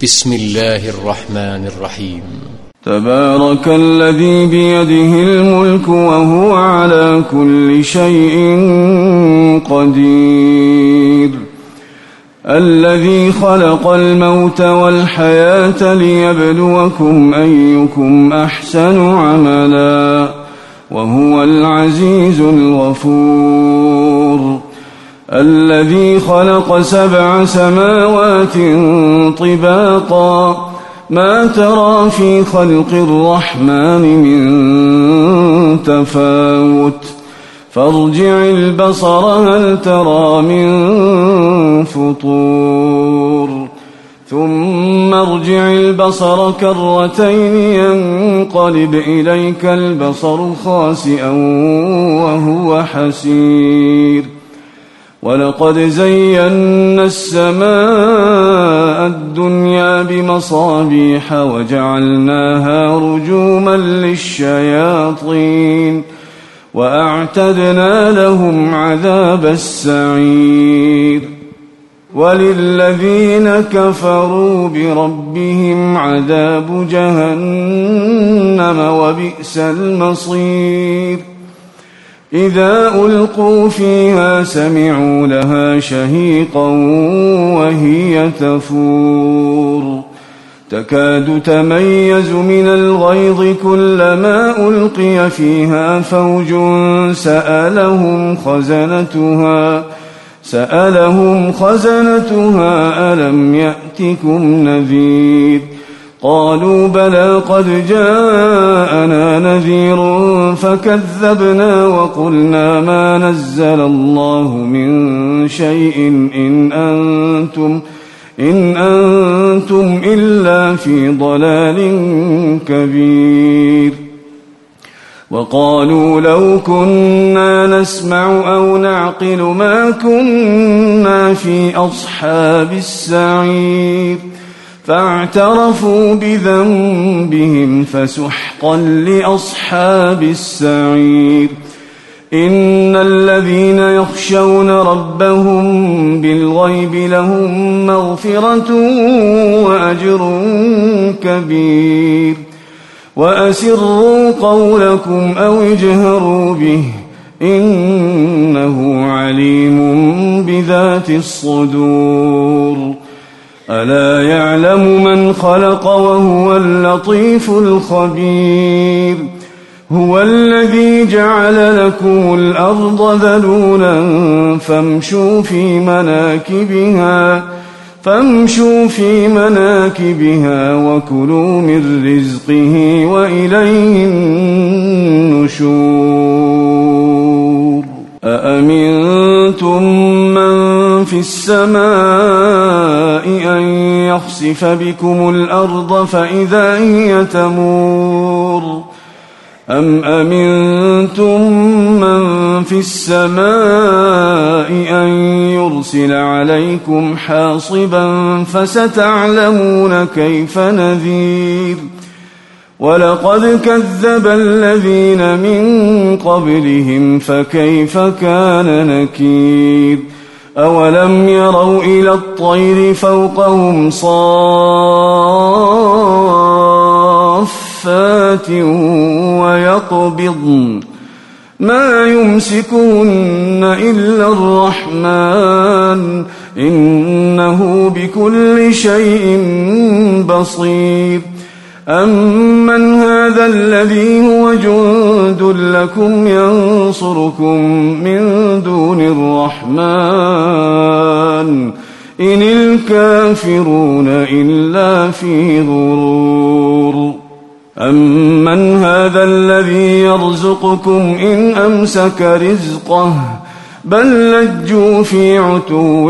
بسم الله الرحمن الرحيم. تبارك الذي بيده الملك وهو على كل شيء قدير، الذي خلق الموت والحياة ليبلوكم أيكم أحسن عملا وهو العزيز الغفور، الذي خلق 7 سماوات طباقا ما ترى في خلق الرحمن من تفاوت فارجع البصر هل ترى من فطور ثم ارجع البصر كرتين ينقلب إليك البصر خاسئا وهو حسير، ولقد زينا السماء الدنيا بمصابيح وجعلناها رجوما للشياطين وأعتدنا لهم عذاب السعير، وللذين كفروا بربهم عذاب جهنم وبئس المصير، إذا ألقوا فيها سمعوا لها شهيقا وهي تفور تكاد تميز من الغيظ كلما ألقي فيها فوج سألهم خزنتها ألم يأتكم نذير، قالوا بلى قد جاءنا نذير فكذبنا وقلنا ما نزل الله من شيء إن أنتم إلا في ضلال كبير، وقالوا لو كنا نسمع أو نعقل ما كنا في أصحاب السعير، فاعترفوا بذنبهم فسحقا لأصحاب السعير، إن الذين يخشون ربهم بالغيب لهم مغفرة وأجر كبير، وأسروا قولكم أو اجهروا به إنه عليم بذات الصدور، ألا يعلم من خلق وهو اللطيف الخبير، هو الذي جعل لكم الأرض ذلولا فامشوا في مناكبها وكلوا من رزقه وإليه النشور، أأمنتم من في السماء أن يخسف بكم الأرض فإذا هي تمور، أم أمنتم من في السماء أن يرسل عليكم حاصبا فستعلمون كيف نذير، ولقد كذب الذين من قبلهم فكيف كان نكير، أولم يروا إلى الطير فوقهم صافات ويقبضن ما يمسكهن إلا الرحمن إنه بكل شيء بصير، أمن هذا الذي هو جند لكم ينصركم من دون الرحمن إن الكافرون إلا في غرور، أمن هذا الذي يرزقكم إن أمسك رزقه بل لجوا في عتو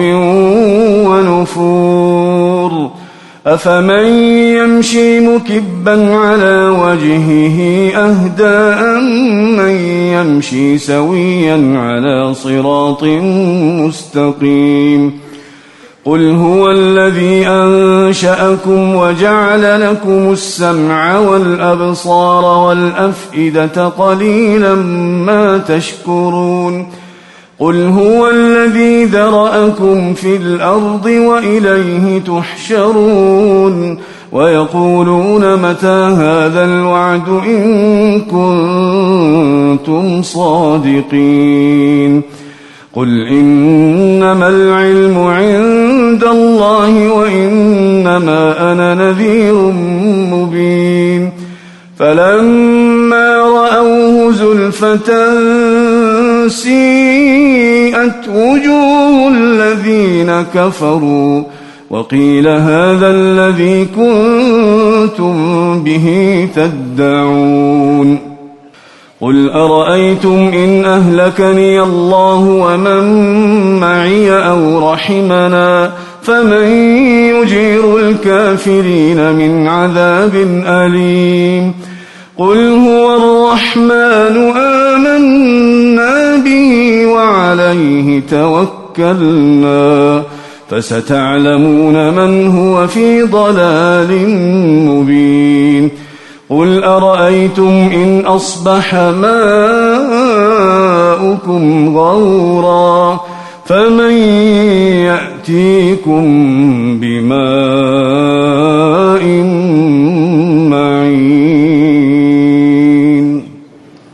ونفور، أفمن يمشي مكبا على وجهه أهدى أمن يمشي سويا على صراط مستقيم، قل هو الذي أنشأكم وجعل لكم السمع والأبصار والأفئدة قليلا ما تشكرون، قل هو الذي ذرأكم في الأرض وإليه تحشرون ويقولون متى هذا الوعد إن كنتم صادقين قل إنما العلم عند الله وإنما أنا نذير مبين فلما رأوه زلفة سيئت وجوه الذين كفروا وقيل هذا الذي كنتم به تدعون قل أرأيتم إن أهلكني الله ومن معي أو رحمنا فمن يجير الكافرين من عذاب أليم قل هو الرحمن آمنا به وعليه توكلنا فستعلمون من هو في ضلال مبين قل أرأيتم إن أصبح ماؤكم غورا فمن يأتيكم بماء